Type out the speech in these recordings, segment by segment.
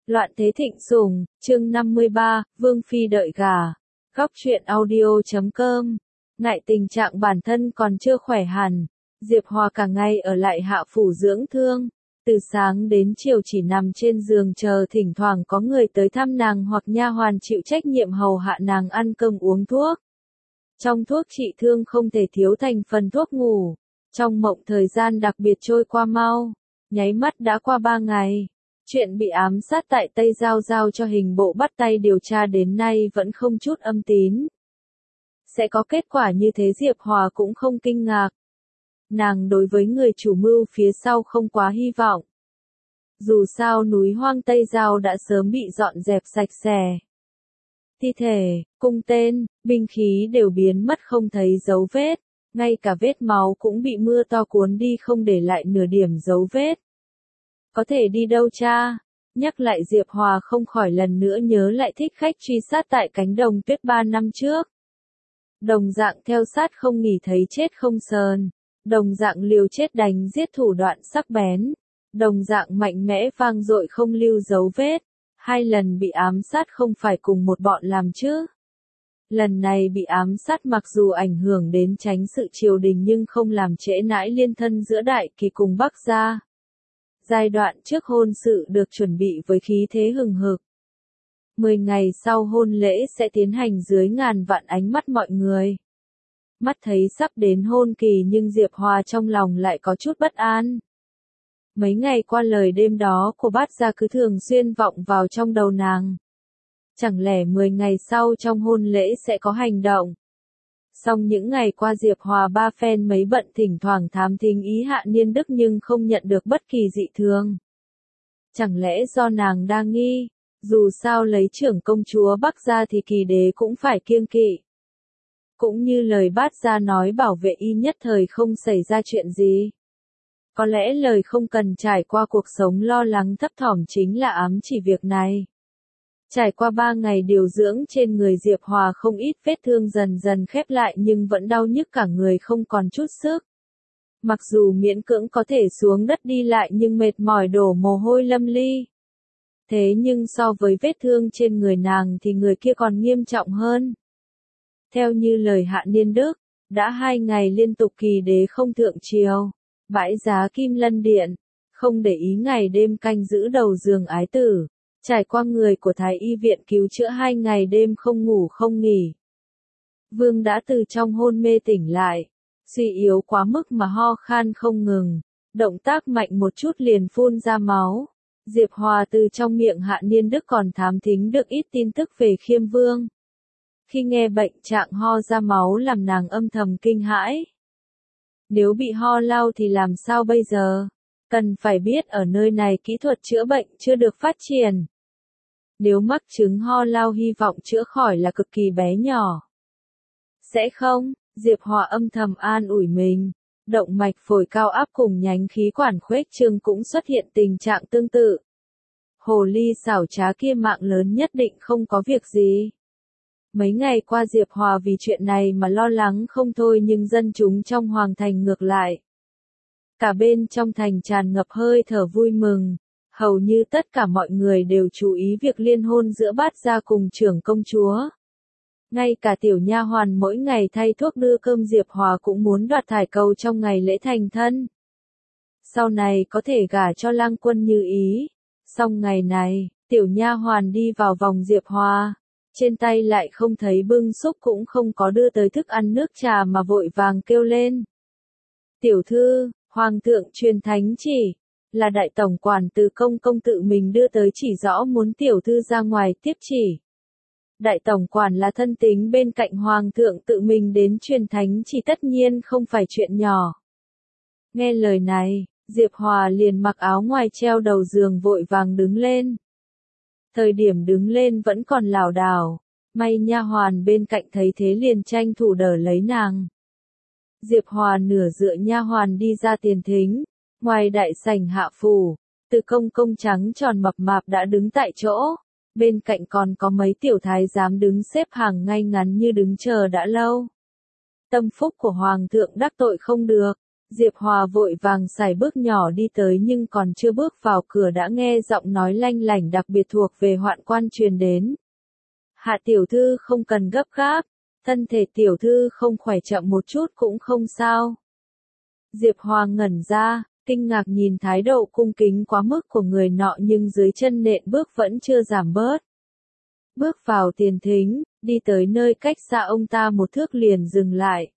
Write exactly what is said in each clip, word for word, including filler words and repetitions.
Loạn thế thịnh sủng, chương năm mươi ba, Vương Phi đợi gà. Góc truyện audio chấm com. Ngại tình trạng bản thân còn chưa khỏe hẳn, Diệp Hòa cả ngày ở lại hạ phủ dưỡng thương. Từ sáng đến chiều chỉ nằm trên giường chờ thỉnh thoảng có người tới thăm nàng hoặc nha hoàn chịu trách nhiệm hầu hạ nàng ăn cơm uống thuốc. Trong thuốc trị thương không thể thiếu thành phần thuốc ngủ. Trong mộng thời gian đặc biệt trôi qua mau, nháy mắt đã qua ba ngày. Chuyện bị ám sát tại Tây Giao giao cho hình bộ bắt tay điều tra đến nay vẫn không chút âm tín. Sẽ có kết quả như thế Diệp Hòa cũng không kinh ngạc. Nàng đối với người chủ mưu phía sau không quá hy vọng. Dù sao núi hoang Tây Giao đã sớm bị dọn dẹp sạch sẽ. Thi thể, cung tên, binh khí đều biến mất không thấy dấu vết. Ngay cả vết máu cũng bị mưa to cuốn đi không để lại nửa điểm dấu vết. Có thể đi đâu cha? Nhắc lại Diệp Hòa không khỏi lần nữa nhớ lại thích khách truy sát tại cánh đồng tuyết ba năm trước. Đồng dạng theo sát không nghỉ thấy chết không sờn. Đồng dạng liều chết đánh giết thủ đoạn sắc bén. Đồng dạng mạnh mẽ vang dội không lưu dấu vết. Hai lần bị ám sát không phải cùng một bọn làm chứ. Lần này bị ám sát mặc dù ảnh hưởng đến tránh sự triều đình nhưng không làm trễ nãi liên thân giữa Đại Kỳ cùng Bắc gia. Giai đoạn trước hôn sự được chuẩn bị với khí thế hừng hực. Mười ngày sau hôn lễ sẽ tiến hành dưới ngàn vạn ánh mắt mọi người. Mắt thấy sắp đến hôn kỳ nhưng Diệp Hòa trong lòng lại có chút bất an. Mấy ngày qua lời đêm đó của bát gia cứ thường xuyên vọng vào trong đầu nàng. Chẳng lẽ mười ngày sau trong hôn lễ sẽ có hành động? Song những ngày qua Diệp Hòa ba phen mấy bận thỉnh thoảng thám thính ý Hạ Niên Đức nhưng không nhận được bất kỳ dị thường. Chẳng lẽ do nàng đa nghi, dù sao lấy trưởng công chúa Bắc gia thì Kỳ đế cũng phải kiêng kỵ. Cũng như lời bát gia nói bảo vệ y nhất thời không xảy ra chuyện gì. Có lẽ lời không cần trải qua cuộc sống lo lắng thấp thỏm chính là ám chỉ việc này. Trải qua ba ngày điều dưỡng trên người Diệp Hòa không ít vết thương dần dần khép lại nhưng vẫn đau nhức cả người không còn chút sức. Mặc dù miễn cưỡng có thể xuống đất đi lại nhưng mệt mỏi đổ mồ hôi lâm ly. Thế nhưng so với vết thương trên người nàng thì người kia còn nghiêm trọng hơn. Theo như lời Hạ Niên Đức, đã hai ngày liên tục Kỳ đế không thượng triều, bãi giá Kim Lân Điện, không để ý ngày đêm canh giữ đầu giường ái tử. Trải qua người của Thái y viện cứu chữa hai ngày đêm không ngủ không nghỉ. Vương đã từ trong hôn mê tỉnh lại, suy yếu quá mức mà ho khan không ngừng, động tác mạnh một chút liền phun ra máu. Diệp Hòa từ trong miệng Hạ Niên Đức còn thám thính được ít tin tức về Khiêm Vương. Khi nghe bệnh trạng ho ra máu làm nàng âm thầm kinh hãi. Nếu bị ho lao thì làm sao bây giờ? Cần phải biết ở nơi này kỹ thuật chữa bệnh chưa được phát triển. Nếu mắc chứng ho lao hy vọng chữa khỏi là cực kỳ bé nhỏ. Sẽ không, Diệp Hòa âm thầm an ủi mình. Động mạch phổi cao áp cùng nhánh khí quản khuếch trương cũng xuất hiện tình trạng tương tự. Hồ ly xảo trá kia mạng lớn nhất định không có việc gì. Mấy ngày qua Diệp Hòa vì chuyện này mà lo lắng không thôi nhưng dân chúng trong hoàng thành ngược lại. Cả bên trong thành tràn ngập hơi thở vui mừng, hầu như tất cả mọi người đều chú ý việc liên hôn giữa bát gia cùng trưởng công chúa. Ngay cả tiểu nha hoàn mỗi ngày thay thuốc đưa cơm Diệp Hòa cũng muốn đoạt thải cầu trong ngày lễ thành thân. Sau này có thể gả cho lang quân như ý. Song ngày này, tiểu nha hoàn đi vào vòng Diệp Hòa, trên tay lại không thấy bưng xúc cũng không có đưa tới thức ăn nước trà mà vội vàng kêu lên. Tiểu thư, Hoàng thượng truyền thánh chỉ, là đại tổng quản Từ Công công tự mình đưa tới chỉ rõ muốn tiểu thư ra ngoài tiếp chỉ. Đại tổng quản là thân tín bên cạnh Hoàng thượng tự mình đến truyền thánh chỉ tất nhiên không phải chuyện nhỏ. Nghe lời này, Diệp Hòa liền mặc áo ngoài treo đầu giường vội vàng đứng lên. Thời điểm đứng lên vẫn còn lảo đảo, may nha hoàn bên cạnh thấy thế liền tranh thủ đỡ lấy nàng. Diệp Hòa nửa dựa nha hoàn đi ra tiền thính, ngoài đại sảnh hạ phủ, Từ Công công trắng tròn mập mạp đã đứng tại chỗ, bên cạnh còn có mấy tiểu thái giám đứng xếp hàng ngay ngắn như đứng chờ đã lâu. Tâm phúc của Hoàng thượng đắc tội không được, Diệp Hòa vội vàng sải bước nhỏ đi tới nhưng còn chưa bước vào cửa đã nghe giọng nói lanh lảnh đặc biệt thuộc về Hoạn Quan truyền đến. Hạ tiểu thư không cần gấp gáp, thân thể tiểu thư không khỏe chậm một chút cũng không sao. Diệp Hòa ngẩn ra, kinh ngạc nhìn thái độ cung kính quá mức của người nọ nhưng dưới chân nện bước vẫn chưa giảm bớt. Bước vào tiền thính, đi tới nơi cách xa ông ta một thước liền dừng lại.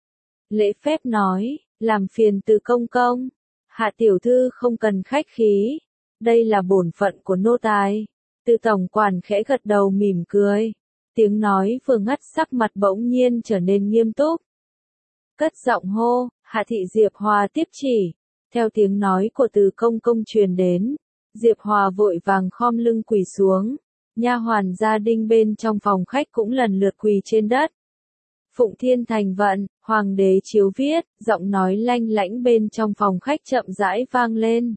Lễ phép nói, làm phiền Từ công công, Hạ tiểu thư không cần khách khí, đây là bổn phận của nô tài. Từ tổng quản khẽ gật đầu mỉm cười, tiếng nói vừa ngắt sắc mặt bỗng nhiên trở nên nghiêm túc. Cất giọng hô, Hạ thị. Diệp Hòa tiếp chỉ, theo tiếng nói của Từ công công truyền đến, Diệp Hòa vội vàng khom lưng quỳ xuống, nha hoàn gia đình bên trong phòng khách cũng lần lượt quỳ trên đất. Phụng Thiên Thành vận, Hoàng đế chiếu viết, giọng nói lanh lãnh bên trong phòng khách chậm rãi vang lên.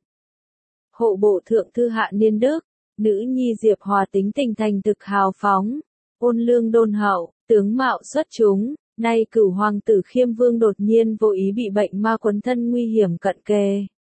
Hộ bộ thượng thư Hạ Niên Đức, nữ nhi Diệp Hòa tính tình thành thực hào phóng, ôn lương đôn hậu, tướng mạo xuất chúng, nay cửu hoàng tử Khiêm Vương đột nhiên vô ý bị bệnh ma quấn thân nguy hiểm cận kề.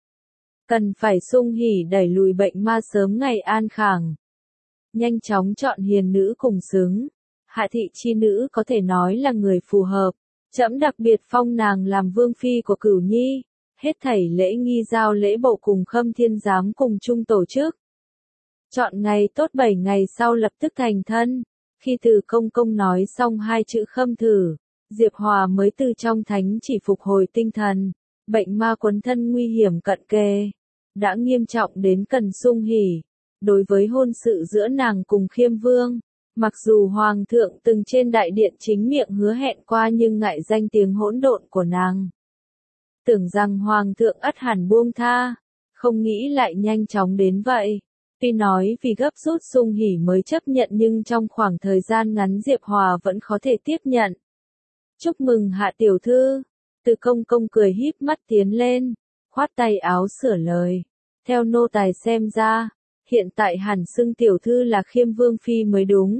Cần phải sung hỉ đẩy lùi bệnh ma sớm ngày an khang. Nhanh chóng chọn hiền nữ cùng xứng. Hạ thị chi nữ có thể nói là người phù hợp. Trẫm đặc biệt phong nàng làm vương phi của Cửu Nhi. Hết thảy lễ nghi giao lễ bộ cùng Khâm Thiên giám cùng chung tổ chức. Chọn ngày tốt bảy ngày sau lập tức thành thân. Khi Từ công công nói xong hai chữ Khâm thử, Diệp Hòa mới từ trong thánh chỉ phục hồi tinh thần. Bệnh ma quấn thân nguy hiểm cận kề, đã nghiêm trọng đến cần sung hỉ. Đối với hôn sự giữa nàng cùng Khiêm Vương, mặc dù Hoàng thượng từng trên đại điện chính miệng hứa hẹn qua nhưng ngại danh tiếng hỗn độn của nàng. Tưởng rằng Hoàng thượng ắt hẳn buông tha, không nghĩ lại nhanh chóng đến vậy. Tuy nói vì gấp rút sung hỉ mới chấp nhận nhưng trong khoảng thời gian ngắn Diệp Hòa vẫn có thể tiếp nhận. Chúc mừng Hạ tiểu thư. Từ công công cười híp mắt tiến lên, khoát tay áo sửa lời. Theo nô tài xem ra, hiện tại hẳn xưng tiểu thư là Khiêm Vương phi mới đúng.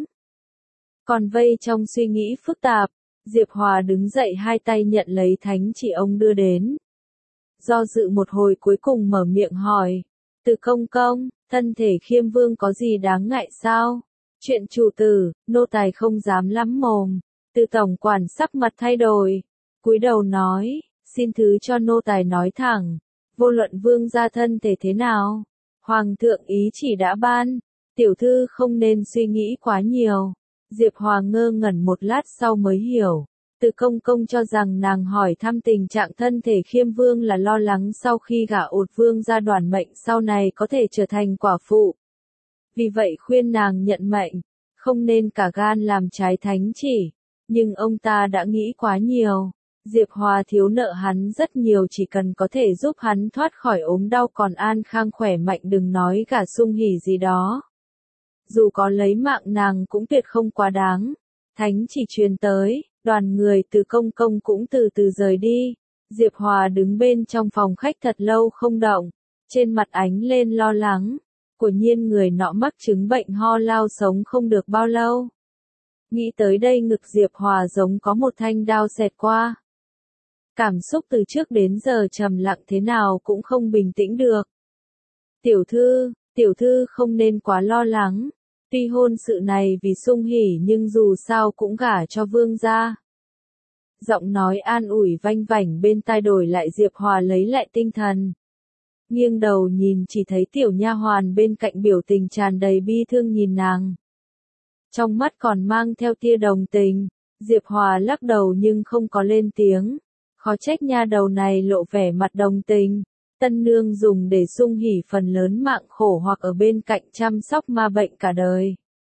Còn vây trong suy nghĩ phức tạp, Diệp Hòa đứng dậy hai tay nhận lấy thánh chỉ ông đưa đến. Do dự một hồi cuối cùng mở miệng hỏi, Từ công công, thân thể Khiêm Vương có gì đáng ngại sao? Chuyện chủ tử, nô tài không dám lắm mồm. Từ tổng quản sắc mặt thay đổi, cúi đầu nói, xin thứ cho nô tài nói thẳng, vô luận vương gia thân thể thế nào, Hoàng thượng ý chỉ đã ban, tiểu thư không nên suy nghĩ quá nhiều. Diệp Hòa ngơ ngẩn một lát sau mới hiểu, Từ công công cho rằng nàng hỏi thăm tình trạng thân thể Khiêm Vương là lo lắng sau khi gả ột vương gia đoàn mệnh sau này có thể trở thành quả phụ. Vì vậy khuyên nàng nhận mệnh, không nên cả gan làm trái thánh chỉ, nhưng ông ta đã nghĩ quá nhiều. Diệp Hòa thiếu nợ hắn rất nhiều, chỉ cần có thể giúp hắn thoát khỏi ốm đau còn an khang khỏe mạnh đừng nói cả sung hỉ gì đó. Dù có lấy mạng nàng cũng tuyệt không quá đáng. Thánh chỉ truyền tới, đoàn người Từ công công cũng từ từ rời đi. Diệp Hòa đứng bên trong phòng khách thật lâu không động, trên mặt ánh lên lo lắng. Quả nhiên người nọ mắc chứng bệnh ho lao sống không được bao lâu. Nghĩ tới đây ngực Diệp Hòa giống có một thanh đao xẹt qua. Cảm xúc từ trước đến giờ trầm lặng thế nào cũng không bình tĩnh được. Tiểu thư, tiểu thư không nên quá lo lắng. Tuy hôn sự này vì sung hỉ nhưng dù sao cũng gả cho vương gia. Giọng nói an ủi vanh vảnh bên tai đổi lại Diệp Hòa lấy lại tinh thần. Nghiêng đầu nhìn chỉ thấy tiểu nha hoàn bên cạnh biểu tình tràn đầy bi thương nhìn nàng. Trong mắt còn mang theo tia đồng tình, Diệp Hòa lắc đầu nhưng không có lên tiếng. Khó trách nha đầu này lộ vẻ mặt đồng tình. Tân nương dùng để sung hỉ phần lớn mạng khổ hoặc ở bên cạnh chăm sóc ma bệnh cả đời.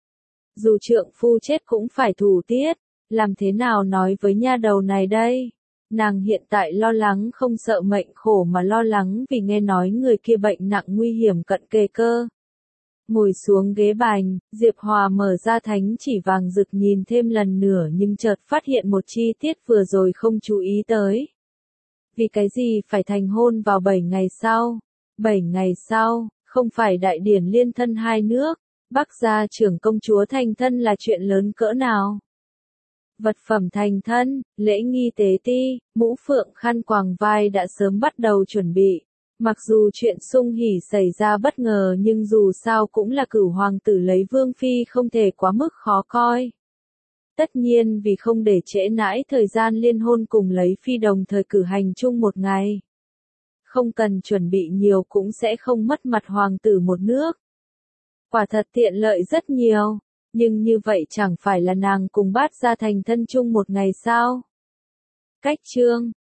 Dù trượng phu chết cũng phải thủ tiết, làm thế nào nói với nha đầu này đây? Nàng hiện tại lo lắng không sợ mệnh khổ mà lo lắng vì nghe nói người kia bệnh nặng nguy hiểm cận kề cơ. Ngồi xuống ghế bành, Diệp Hòa mở ra thánh chỉ vàng rực nhìn thêm lần nữa nhưng chợt phát hiện một chi tiết vừa rồi không chú ý tới. Vì cái gì phải thành hôn vào bảy ngày sau? bảy ngày sau, không phải đại điển liên thân hai nước, Bắc gia trưởng công chúa thành thân là chuyện lớn cỡ nào? Vật phẩm thành thân, lễ nghi tế ti, mũ phượng khăn quàng vai đã sớm bắt đầu chuẩn bị. Mặc dù chuyện sung hỉ xảy ra bất ngờ nhưng dù sao cũng là cửu hoàng tử lấy vương phi không thể quá mức khó coi. Tất nhiên vì không để trễ nãi thời gian liên hôn cùng lấy phi đồng thời cử hành chung một ngày. Không cần chuẩn bị nhiều cũng sẽ không mất mặt hoàng tử một nước. Quả thật tiện lợi rất nhiều, nhưng như vậy chẳng phải là nàng cùng Bát Gia thành thân chung một ngày sao? Cách chương